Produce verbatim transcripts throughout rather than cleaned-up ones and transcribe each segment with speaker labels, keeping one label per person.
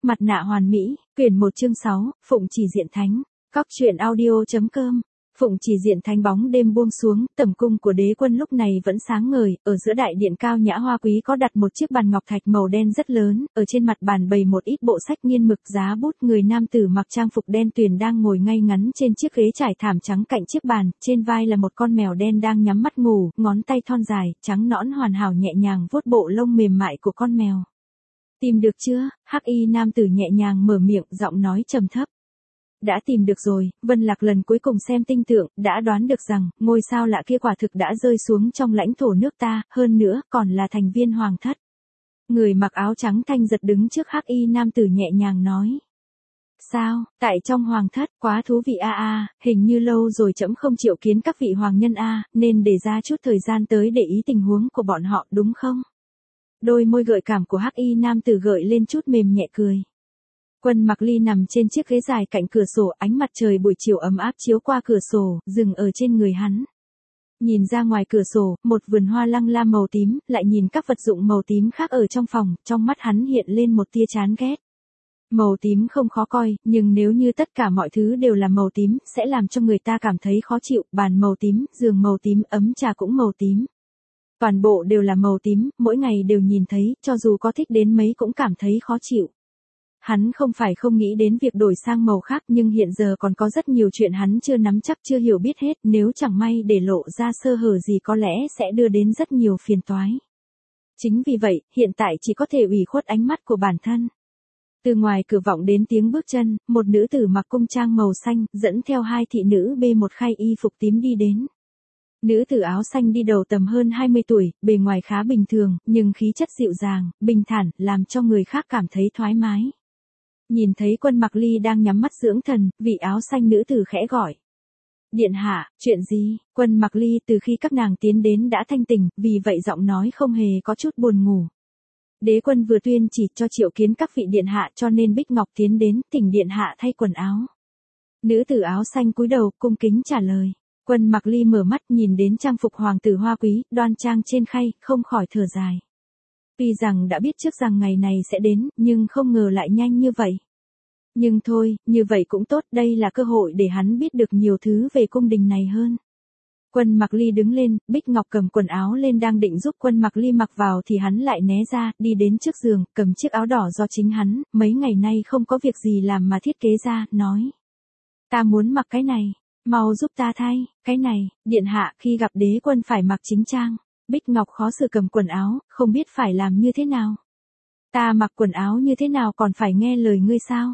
Speaker 1: Mặt nạ hoàn mỹ, quyển một chương sáu, Phụng Chỉ Diện Thánh. Cóc truyện audio.com. Phụng Chỉ Diện Thánh bóng đêm buông xuống, tẩm cung của đế quân lúc này vẫn sáng ngời, ở giữa đại điện cao nhã hoa quý có đặt một chiếc bàn ngọc thạch màu đen rất lớn, ở trên mặt bàn bày một ít bộ sách nghiên mực giá bút, người nam tử mặc trang phục đen tuyền đang ngồi ngay ngắn trên chiếc ghế trải thảm trắng cạnh chiếc bàn, trên vai là một con mèo đen đang nhắm mắt ngủ, ngón tay thon dài, trắng nõn hoàn hảo nhẹ nhàng vuốt bộ lông mềm mại của con mèo. Tìm được chưa? Hắc y nam tử nhẹ nhàng mở miệng, giọng nói trầm thấp. Đã tìm được rồi, Vân Lạc lần cuối cùng xem tinh tượng, đã đoán được rằng, ngôi sao lạ kia quả thực đã rơi xuống trong lãnh thổ nước ta, hơn nữa, còn là thành viên hoàng thất. Người mặc áo trắng thanh giật đứng trước hắc y nam tử nhẹ nhàng nói. Sao, tại trong hoàng thất, quá thú vị a a, hình như lâu rồi trẫm không chịu kiến các vị hoàng nhân a, nên để ra chút thời gian tới để ý tình huống của bọn họ đúng không? Đôi môi gợi cảm của hắc y nam tử gợi lên chút mềm nhẹ cười. Quân Mặc Ly nằm trên chiếc ghế dài cạnh cửa sổ, ánh mặt trời buổi chiều ấm áp chiếu qua cửa sổ, dừng ở trên người hắn. Nhìn ra ngoài cửa sổ, một vườn hoa lăng lam màu tím, lại nhìn các vật dụng màu tím khác ở trong phòng, trong mắt hắn hiện lên một tia chán ghét. Màu tím không khó coi, nhưng nếu như tất cả mọi thứ đều là màu tím, sẽ làm cho người ta cảm thấy khó chịu, bàn màu tím, giường màu tím, ấm trà cũng màu tím. Toàn bộ đều là màu tím, mỗi ngày đều nhìn thấy, cho dù có thích đến mấy cũng cảm thấy khó chịu. Hắn không phải không nghĩ đến việc đổi sang màu khác, nhưng hiện giờ còn có rất nhiều chuyện hắn chưa nắm chắc, chưa hiểu biết hết, nếu chẳng may để lộ ra sơ hở gì có lẽ sẽ đưa đến rất nhiều phiền toái. Chính vì vậy, hiện tại chỉ có thể ủy khuất ánh mắt của bản thân. Từ ngoài cửa vọng đến tiếng bước chân, một nữ tử mặc cung trang màu xanh, dẫn theo hai thị nữ bê một khay y phục tím đi đến. Nữ tử áo xanh đi đầu tầm hơn hai mươi tuổi, bề ngoài khá bình thường, nhưng khí chất dịu dàng, bình thản, làm cho người khác cảm thấy thoải mái. Nhìn thấy Quân Mặc Ly đang nhắm mắt dưỡng thần, vị áo xanh nữ tử khẽ gọi. Điện hạ, chuyện gì? Quân Mặc Ly từ khi các nàng tiến đến đã thanh tỉnh, vì vậy giọng nói không hề có chút buồn ngủ. Đế quân vừa tuyên chỉ cho triệu kiến các vị điện hạ, cho nên Bích Ngọc tiến đến, thỉnh điện hạ thay quần áo. Nữ tử áo xanh cúi đầu, cung kính trả lời. Quân Mặc Ly mở mắt nhìn đến trang phục hoàng tử hoa quý, đoan trang trên khay, không khỏi thở dài. Tuy rằng đã biết trước rằng ngày này sẽ đến, nhưng không ngờ lại nhanh như vậy. Nhưng thôi, như vậy cũng tốt, đây là cơ hội để hắn biết được nhiều thứ về cung đình này hơn. Quân Mặc Ly đứng lên, Bích Ngọc cầm quần áo lên đang định giúp Quân Mặc Ly mặc vào thì hắn lại né ra, đi đến trước giường, cầm chiếc áo đỏ do chính hắn, mấy ngày nay không có việc gì làm mà thiết kế ra, nói. Ta muốn mặc cái này, mau giúp ta thay, cái này, điện hạ, khi gặp đế quân phải mặc chính trang. Bích Ngọc khó xử cầm quần áo, không biết phải làm như thế nào. Ta mặc quần áo như thế nào còn phải nghe lời ngươi sao?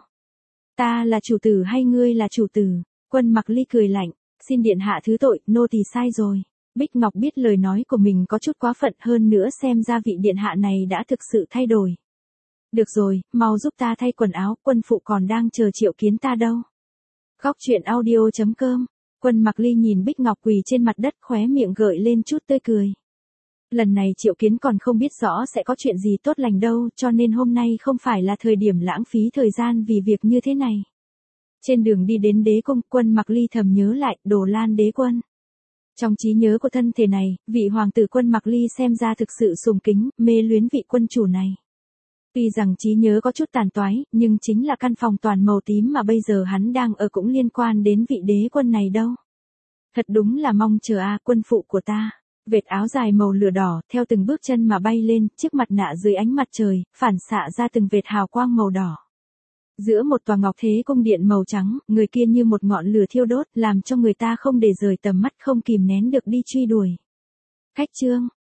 Speaker 1: Ta là chủ tử hay ngươi là chủ tử? Quân Mặc Ly cười lạnh, xin điện hạ thứ tội, nô tỳ sai rồi. Bích Ngọc biết lời nói của mình có chút quá phận, hơn nữa xem ra vị điện hạ này đã thực sự thay đổi. Được rồi, mau giúp ta thay quần áo, quân phụ còn đang chờ triệu kiến ta đâu. Cóc truyện audio.com. Quân Mặc Ly nhìn Bích Ngọc quỳ trên mặt đất, khóe miệng gợi lên chút tươi cười. Lần này triệu kiến còn không biết rõ sẽ có chuyện gì tốt lành đâu, cho nên hôm nay không phải là thời điểm lãng phí thời gian vì việc như thế này. Trên đường đi đến đế cung, Quân Mặc Ly thầm nhớ lại, Đồ Lan đế quân. Trong trí nhớ của thân thể này, vị hoàng tử Quân Mặc Ly xem ra thực sự sùng kính, mê luyến vị quân chủ này. Tuy rằng trí nhớ có chút tàn toái, nhưng chính là căn phòng toàn màu tím mà bây giờ hắn đang ở cũng liên quan đến vị đế quân này đâu. Thật đúng là mong chờ a, quân phụ của ta. Vệt áo dài màu lửa đỏ, theo từng bước chân mà bay lên, chiếc mặt nạ dưới ánh mặt trời, phản xạ ra từng vệt hào quang màu đỏ. Giữa một tòa ngọc thế cung điện màu trắng, người kia như một ngọn lửa thiêu đốt, làm cho người ta không để rời tầm mắt, không kìm nén được đi truy đuổi. Khách trương,